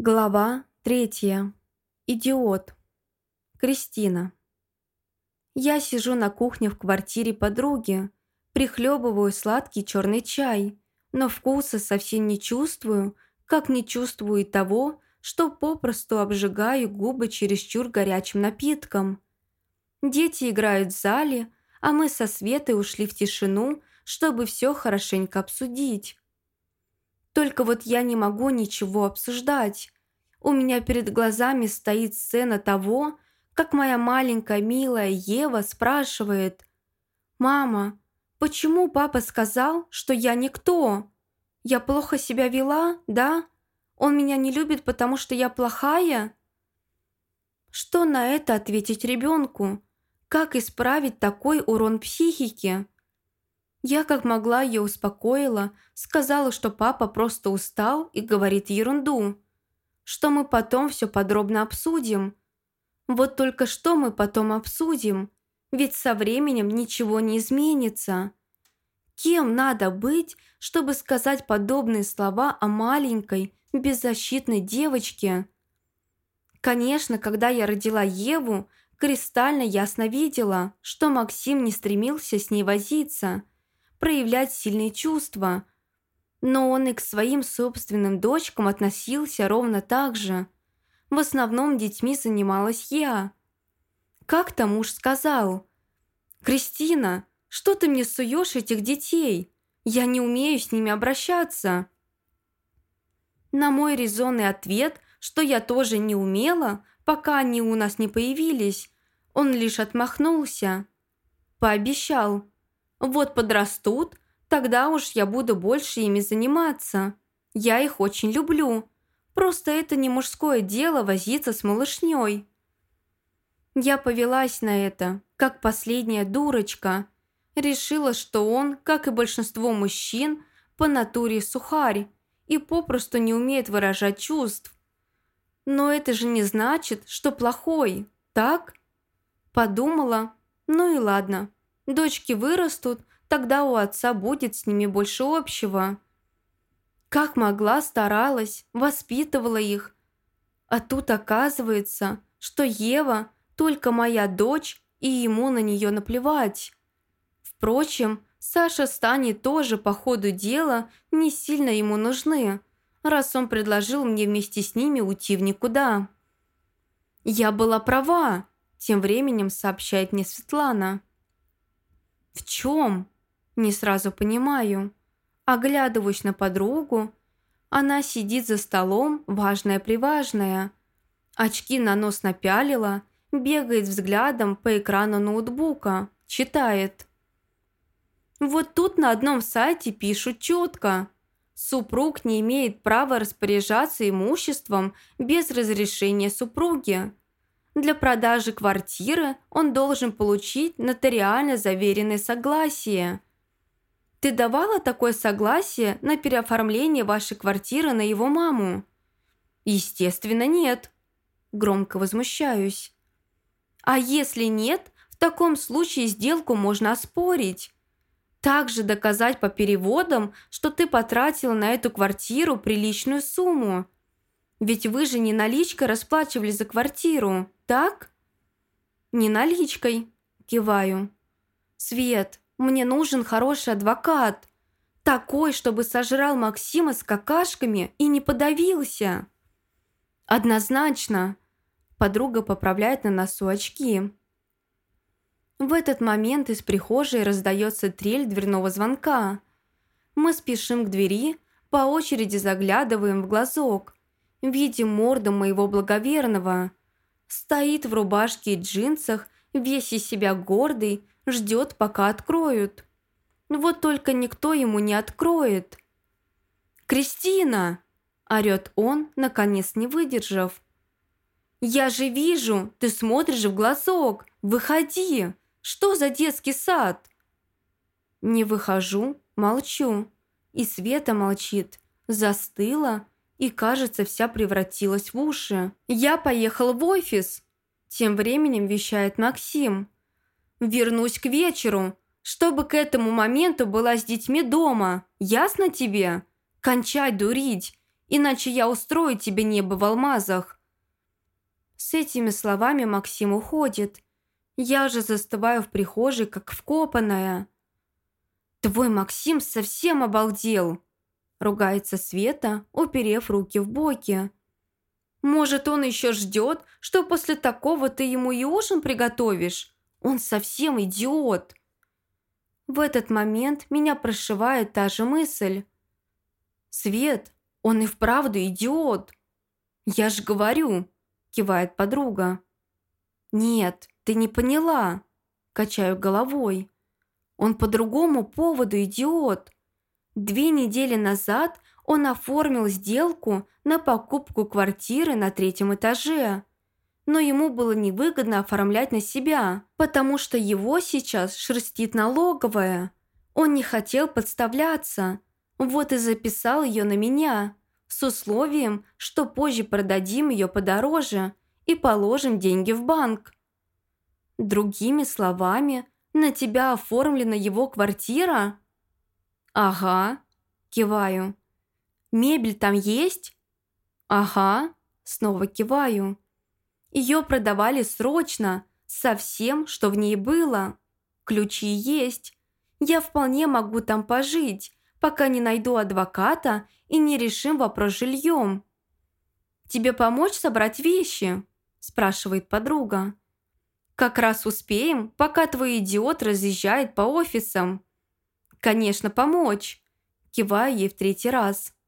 Глава 3. Идиот. Кристина. Я сижу на кухне в квартире подруги, прихлебываю сладкий черный чай, но вкуса совсем не чувствую, как не чувствую и того, что попросту обжигаю губы чересчур горячим напитком. Дети играют в зале, а мы со Светой ушли в тишину, чтобы все хорошенько обсудить. Только вот я не могу ничего обсуждать. У меня перед глазами стоит сцена того, как моя маленькая милая Ева спрашивает: «Мама, почему папа сказал, что я никто? Я плохо себя вела, да? Он меня не любит, потому что я плохая?» Что на это ответить ребенку? Как исправить такой урон психике? Я как могла ее успокоила, сказала, что папа просто устал и говорит ерунду, что мы потом все подробно обсудим. Вот только что мы потом обсудим, ведь со временем ничего не изменится. Кем надо быть, чтобы сказать подобные слова о маленькой, беззащитной девочке? Конечно, когда я родила Еву, кристально ясно видела, что Максим не стремился с ней возиться, проявлять сильные чувства. Но он и к своим собственным дочкам относился ровно так же. В основном детьми занималась я. Как-то муж сказал: «Кристина, что ты мне суешь этих детей? Я не умею с ними обращаться». На мой резонный ответ, что я тоже не умела, пока они у нас не появились, он лишь отмахнулся. Пообещал: «Вот подрастут, тогда уж я буду больше ими заниматься. Я их очень люблю. Просто это не мужское дело возиться с малышней». Я повелась на это, как последняя дурочка. Решила, что он, как и большинство мужчин, по натуре сухарь и попросту не умеет выражать чувств. Но это же не значит, что плохой, так? Подумала: ну и ладно, дочки вырастут, тогда у отца будет с ними больше общего. Как могла, старалась, воспитывала их. А тут оказывается, что Ева только моя дочь, и ему на нее наплевать. Впрочем, Саша с Таней тоже по ходу дела не сильно ему нужны, раз он предложил мне вместе с ними уйти в никуда. «Я была права», – тем временем сообщает мне Светлана. «В чем?» – не сразу понимаю. Оглядываюсь на подругу. Она сидит за столом, важная-приважная. Очки на нос напялила, бегает взглядом по экрану ноутбука, читает. Вот тут на одном сайте пишут четко: супруг не имеет права распоряжаться имуществом без разрешения супруги. Для продажи квартиры он должен получить нотариально заверенное согласие. Ты давала такое согласие на переоформление вашей квартиры на его маму? Естественно, нет. Громко возмущаюсь. А если нет, в таком случае сделку можно оспорить. Также доказать по переводам, что ты потратила на эту квартиру приличную сумму. Ведь вы же не наличкой расплачивались за квартиру, так? Не наличкой, киваю. Свет, мне нужен хороший адвокат. Такой, чтобы сожрал Максима с какашками и не подавился. Однозначно. Подруга поправляет на носу очки. В этот момент из прихожей раздается трель дверного звонка. Мы спешим к двери, по очереди заглядываем в глазок. Видим морду моего благоверного. Стоит в рубашке и джинсах, весь из себя гордый, ждет, пока откроют. Вот только никто ему не откроет. «Кристина!» – орёт он, наконец не выдержав. «Я же вижу, ты смотришь в глазок! Выходи! Что за детский сад?» Не выхожу, молчу. И Света молчит, застыла и, кажется, вся превратилась в уши. «Я поехал в офис!» Тем временем вещает Максим. «Вернусь к вечеру, чтобы к этому моменту была с детьми дома. Ясно тебе? Кончай дурить иначе я устрою тебе небо в алмазах». С этими словами Максим уходит. Я же застываю в прихожей, как вкопанная. «Твой Максим совсем обалдел!» – ругается Света, уперев руки в боки. «Может, он еще ждет, что после такого ты ему и ужин приготовишь? Он совсем идиот!» В этот момент меня прошивает та же мысль. «Свет, он и вправду идиот!» «Я ж говорю!» – кивает подруга. «Нет, ты не поняла!» – качаю головой. «Он по другому поводу идиот. 2 недели назад он оформил сделку на покупку квартиры на 3-м этаже. Но ему было невыгодно оформлять на себя, потому что его сейчас шерстит налоговая. Он не хотел подставляться, вот и записал ее на меня, с условием, что позже продадим ее подороже и положим деньги в банк. Другими словами, на тебя оформлена его квартира?» «Ага», киваю. «Мебель там есть?» «Ага», снова киваю. «Ее продавали срочно, со всем, что в ней было. Ключи есть. Я вполне могу там пожить, пока не найду адвоката и не решим вопрос с жильем». «Тебе помочь собрать вещи?» – спрашивает подруга. «Как раз успеем, пока твой идиот разъезжает по офисам». «Конечно, помочь!» Киваю ей в 3-й раз.